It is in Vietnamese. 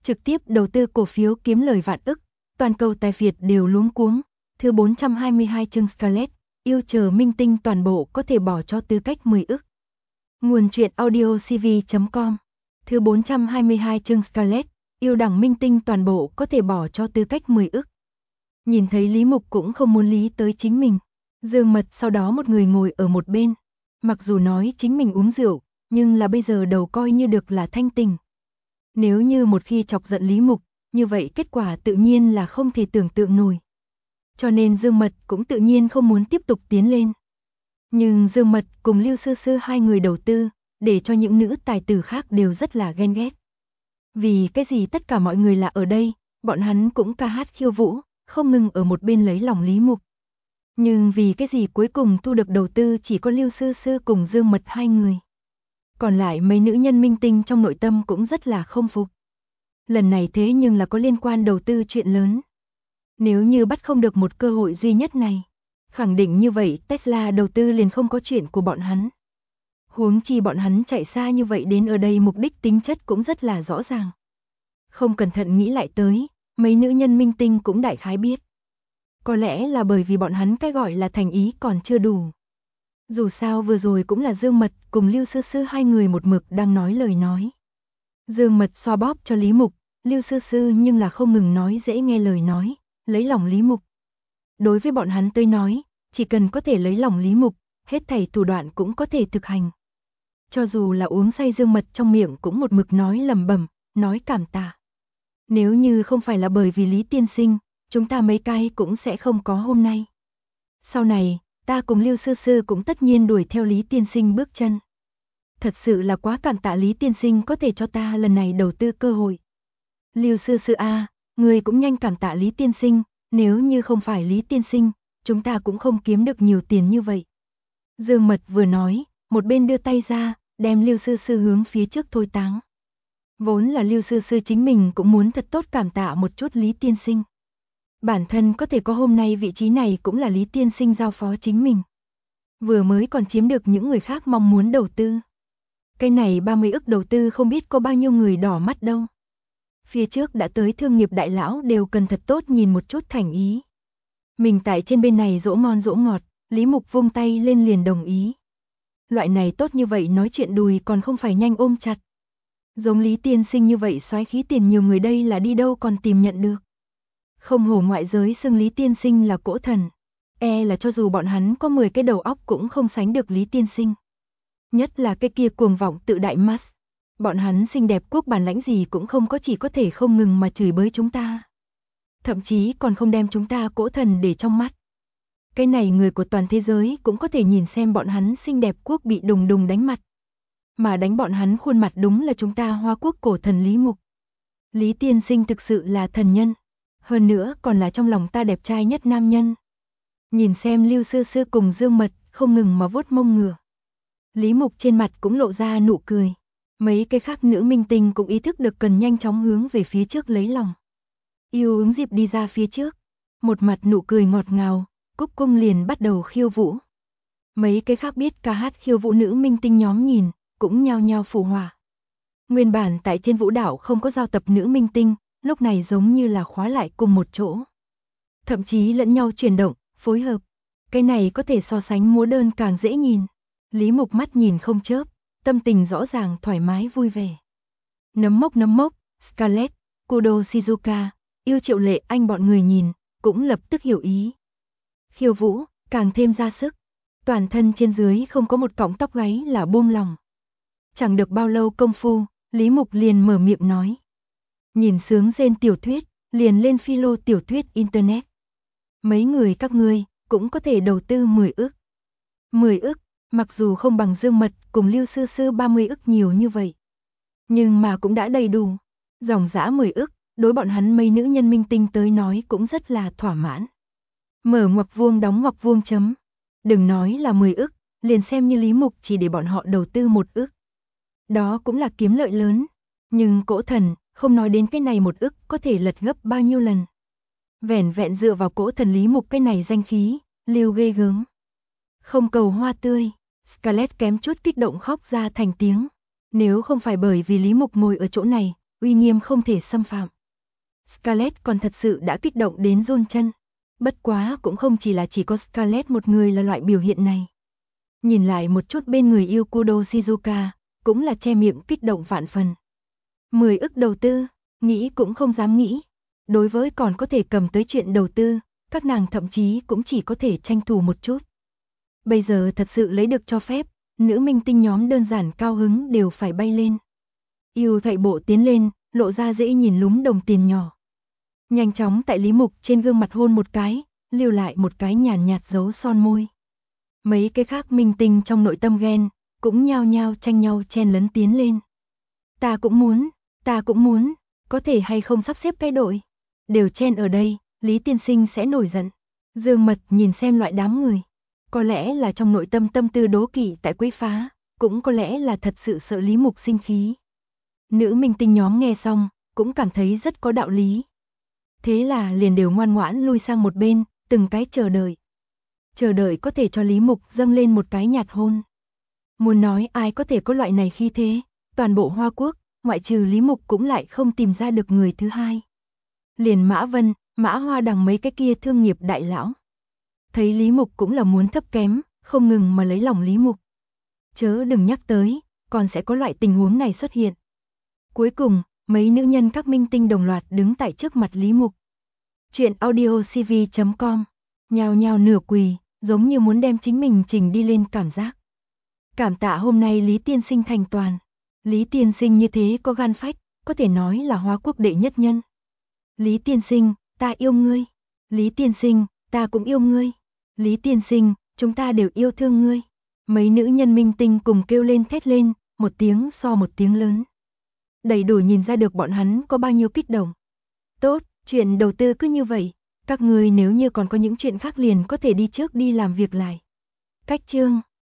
trực tiếp đầu tư cổ phiếu kiếm lời vạn ức, toàn cầu tài Việt đều luống cuống. Thứ 422 chương Scarlett, yêu chờ minh tinh toàn bộ có thể bỏ cho tư cách 10 ức. Nguồn truyện audio cv.com. Thứ 422 chương Scarlett, yêu đẳng minh tinh toàn bộ có thể bỏ cho tư cách 10 ức. Nhìn thấy Lý Mục cũng không muốn lý tới chính mình. Dương Mật sau đó một người ngồi ở một bên. Mặc dù nói chính mình uống rượu, nhưng là bây giờ đầu coi như được là thanh tỉnh. Nếu như một khi chọc giận Lý Mục, như vậy kết quả tự nhiên là không thể tưởng tượng nổi. Cho nên Dương Mật cũng tự nhiên không muốn tiếp tục tiến lên. Nhưng Dương Mật cùng Lưu Sư Sư hai người đầu tư, để cho những nữ tài tử khác đều rất là ghen ghét. Vì cái gì tất cả mọi người là ở đây, bọn hắn cũng ca hát khiêu vũ, không ngừng ở một bên lấy lòng Lý Mục. Nhưng vì cái gì cuối cùng thu được đầu tư chỉ có Lưu Sư Sư cùng Dương Mật hai người. Còn lại mấy nữ nhân minh tinh trong nội tâm cũng rất là không phục. Lần này thế nhưng là có liên quan đầu tư chuyện lớn. Nếu như bắt không được một cơ hội duy nhất này, khẳng định như vậy Tesla đầu tư liền không có chuyện của bọn hắn. Huống chi bọn hắn chạy xa như vậy đến ở đây mục đích tính chất cũng rất là rõ ràng. Không cẩn thận nghĩ lại tới, mấy nữ nhân minh tinh cũng đại khái biết. Có lẽ là bởi vì bọn hắn cái gọi là thành ý còn chưa đủ. Dù sao vừa rồi cũng là Dương Mật cùng Lưu Sư Sư hai người một mực đang nói lời nói. Dương Mật xoa bóp cho Lý Mục, Lưu Sư Sư nhưng là không ngừng nói dễ nghe lời nói, lấy lòng Lý Mục. Đối với bọn hắn tới nói, chỉ cần có thể lấy lòng Lý Mục, hết thảy thủ đoạn cũng có thể thực hành. Cho dù là uống say Dương Mật trong miệng cũng một mực nói lẩm bẩm, nói cảm tạ. Nếu như không phải là bởi vì Lý tiên sinh, chúng ta mấy cái cũng sẽ không có hôm nay. Sau này, ta cùng Lưu Sư Sư cũng tất nhiên đuổi theo Lý tiên sinh bước chân. Thật sự là quá cảm tạ Lý tiên sinh có thể cho ta lần này đầu tư cơ hội. Lưu Sư Sư a, người cũng nhanh cảm tạ Lý tiên sinh, nếu như không phải Lý tiên sinh, chúng ta cũng không kiếm được nhiều tiền như vậy. Dương Mật vừa nói, một bên đưa tay ra, đem Lưu Sư Sư hướng phía trước thôi táng. Vốn là Lưu Sư Sư chính mình cũng muốn thật tốt cảm tạ một chút Lý tiên sinh. Bản thân có thể có hôm nay vị trí này cũng là Lý tiên sinh giao phó chính mình. Vừa mới còn chiếm được những người khác mong muốn đầu tư. Cái này 30 ức đầu tư không biết có bao nhiêu người đỏ mắt đâu. Phía trước đã tới thương nghiệp đại lão đều cần thật tốt nhìn một chút thành ý. Mình tại trên bên này dỗ ngon dỗ ngọt, Lý Mục vung tay lên liền đồng ý. Loại này tốt như vậy nói chuyện đùi còn không phải nhanh ôm chặt. Giống Lý tiên sinh như vậy soái khí tiền nhiều người đây là đi đâu còn tìm nhận được. Không hổ ngoại giới xưng Lý tiên sinh là cỗ thần. Là cho dù bọn hắn có 10 cái đầu óc cũng không sánh được Lý tiên sinh. Nhất là cái kia cuồng vọng tự đại Musk. Bọn hắn xinh đẹp quốc bản lãnh gì cũng không có, chỉ có thể không ngừng mà chửi bới chúng ta. Thậm chí còn không đem chúng ta cỗ thần để trong mắt. Cái này người của toàn thế giới cũng có thể nhìn xem bọn hắn xinh đẹp quốc bị đùng đùng đánh mặt. Mà đánh bọn hắn khuôn mặt đúng là chúng ta Hoa Quốc cổ thần Lý Mục. Lý tiên sinh thực sự là thần nhân. Hơn nữa còn là trong lòng ta đẹp trai nhất nam nhân. Nhìn xem Lưu Sư Sư cùng Dương Mật không ngừng mà vuốt mông ngựa. Lý Mục trên mặt cũng lộ ra nụ cười. Mấy cái khác nữ minh tinh cũng ý thức được cần nhanh chóng hướng về phía trước lấy lòng. Yêu ứng dịp đi ra phía trước. Một mặt nụ cười ngọt ngào, Cúc Cung liền bắt đầu khiêu vũ. Mấy cái khác biết ca hát khiêu vũ nữ minh tinh nhóm nhìn, cũng nhao nhao phụ họa. Nguyên bản tại trên vũ đảo không có giao tập nữ minh tinh, lúc này giống như là khóa lại cùng một chỗ. Thậm chí lẫn nhau chuyển động, phối hợp. Cái này có thể so sánh múa đơn càng dễ nhìn. Lý Mục mắt nhìn không chớp, tâm tình rõ ràng thoải mái vui vẻ. Nấm mốc, Scarlett, Kudo Shizuka, yêu Triệu Lệ Anh bọn người nhìn, cũng lập tức hiểu ý. Khiêu vũ, càng thêm ra sức. Toàn thân trên dưới không có một cọng tóc gáy là buông lòng. Chẳng được bao lâu công phu, Lý Mục liền mở miệng nói. Nhìn sướng rên tiểu thuyết, liền lên philo tiểu thuyết internet. Mấy người các ngươi cũng có thể đầu tư 10 ức. 10 ức, mặc dù không bằng Dương Mật cùng Lưu Sư Sư 30 ức nhiều như vậy. Nhưng mà cũng đã đầy đủ. Dòng dã 10 ức, đối bọn hắn mấy nữ nhân minh tinh tới nói cũng rất là thỏa mãn. Mở ngoặc vuông đóng ngoặc vuông chấm. Đừng nói là 10 ức, liền xem như Lý Mục chỉ để bọn họ đầu tư 1 ức. Đó cũng là kiếm lợi lớn. Nhưng cỗ thần, không nói đến cái này 1 ức có thể lật gấp bao nhiêu lần. Vẻn vẹn dựa vào cỗ thần Lý Mục cái này danh khí, Lưu ghê gớm. Không cầu hoa tươi, Scarlett kém chút kích động khóc ra thành tiếng. Nếu không phải bởi vì Lý Mục ngồi ở chỗ này, uy nghiêm không thể xâm phạm. Scarlett còn thật sự đã kích động đến run chân. Bất quá cũng không chỉ có Scarlett một người là loại biểu hiện này. Nhìn lại một chút bên người yêu Kudo Shizuka, cũng là che miệng kích động vạn phần. 10 ức đầu tư, nghĩ cũng không dám nghĩ. Đối với còn có thể cầm tới chuyện đầu tư, các nàng thậm chí cũng chỉ có thể tranh thủ một chút. Bây giờ thật sự lấy được cho phép, nữ minh tinh nhóm đơn giản cao hứng đều phải bay lên. Yêu thạy bộ tiến lên, lộ ra dễ nhìn lúm đồng tiền nhỏ. Nhanh chóng tại Lý Mục trên gương mặt hôn một cái, lưu lại một cái nhàn nhạt dấu son môi. Mấy cái khác minh tinh trong nội tâm ghen, cũng nhao nhao tranh nhau chen lấn tiến lên. Ta cũng muốn, có thể hay không sắp xếp cái đội. Đều chen ở đây, Lý tiên sinh sẽ nổi giận. Dương Mật nhìn xem loại đám người. Có lẽ là trong nội tâm tâm tư đố kỵ tại quấy phá, cũng có lẽ là thật sự sợ Lý Mục sinh khí. Nữ minh tinh nhóm nghe xong, cũng cảm thấy rất có đạo lý. Thế là liền đều ngoan ngoãn lui sang một bên, từng cái chờ đợi. Chờ đợi có thể cho Lý Mục dâng lên một cái nhạt hôn. Muốn nói ai có thể có loại này khi thế, toàn bộ Hoa Quốc, ngoại trừ Lý Mục cũng lại không tìm ra được người thứ hai. Liền Mã Vân, Mã Hoa Đằng mấy cái kia thương nghiệp đại lão. Thấy Lý Mục cũng là muốn thấp kém, không ngừng mà lấy lòng Lý Mục. Chớ đừng nhắc tới, còn sẽ có loại tình huống này xuất hiện. Cuối cùng, mấy nữ nhân các minh tinh đồng loạt đứng tại trước mặt Lý Mục. Chuyện audiocv.com, nhào nhào nửa quỳ, giống như muốn đem chính mình trình đi lên cảm giác. Cảm tạ hôm nay Lý tiên sinh thành toàn. Lý tiên sinh như thế có gan phách, có thể nói là Hoa Quốc đệ nhất nhân. Lý tiên sinh, ta yêu ngươi. Lý tiên sinh, ta cũng yêu ngươi. Lý tiên sinh, chúng ta đều yêu thương ngươi. Mấy nữ nhân minh tinh cùng kêu lên thét lên, một tiếng so một tiếng lớn. Đầy đủ nhìn ra được bọn hắn có bao nhiêu kích động. Tốt, chuyện đầu tư cứ như vậy. Các người nếu như còn có những chuyện khác liền có thể đi trước đi làm việc lại. Cách chương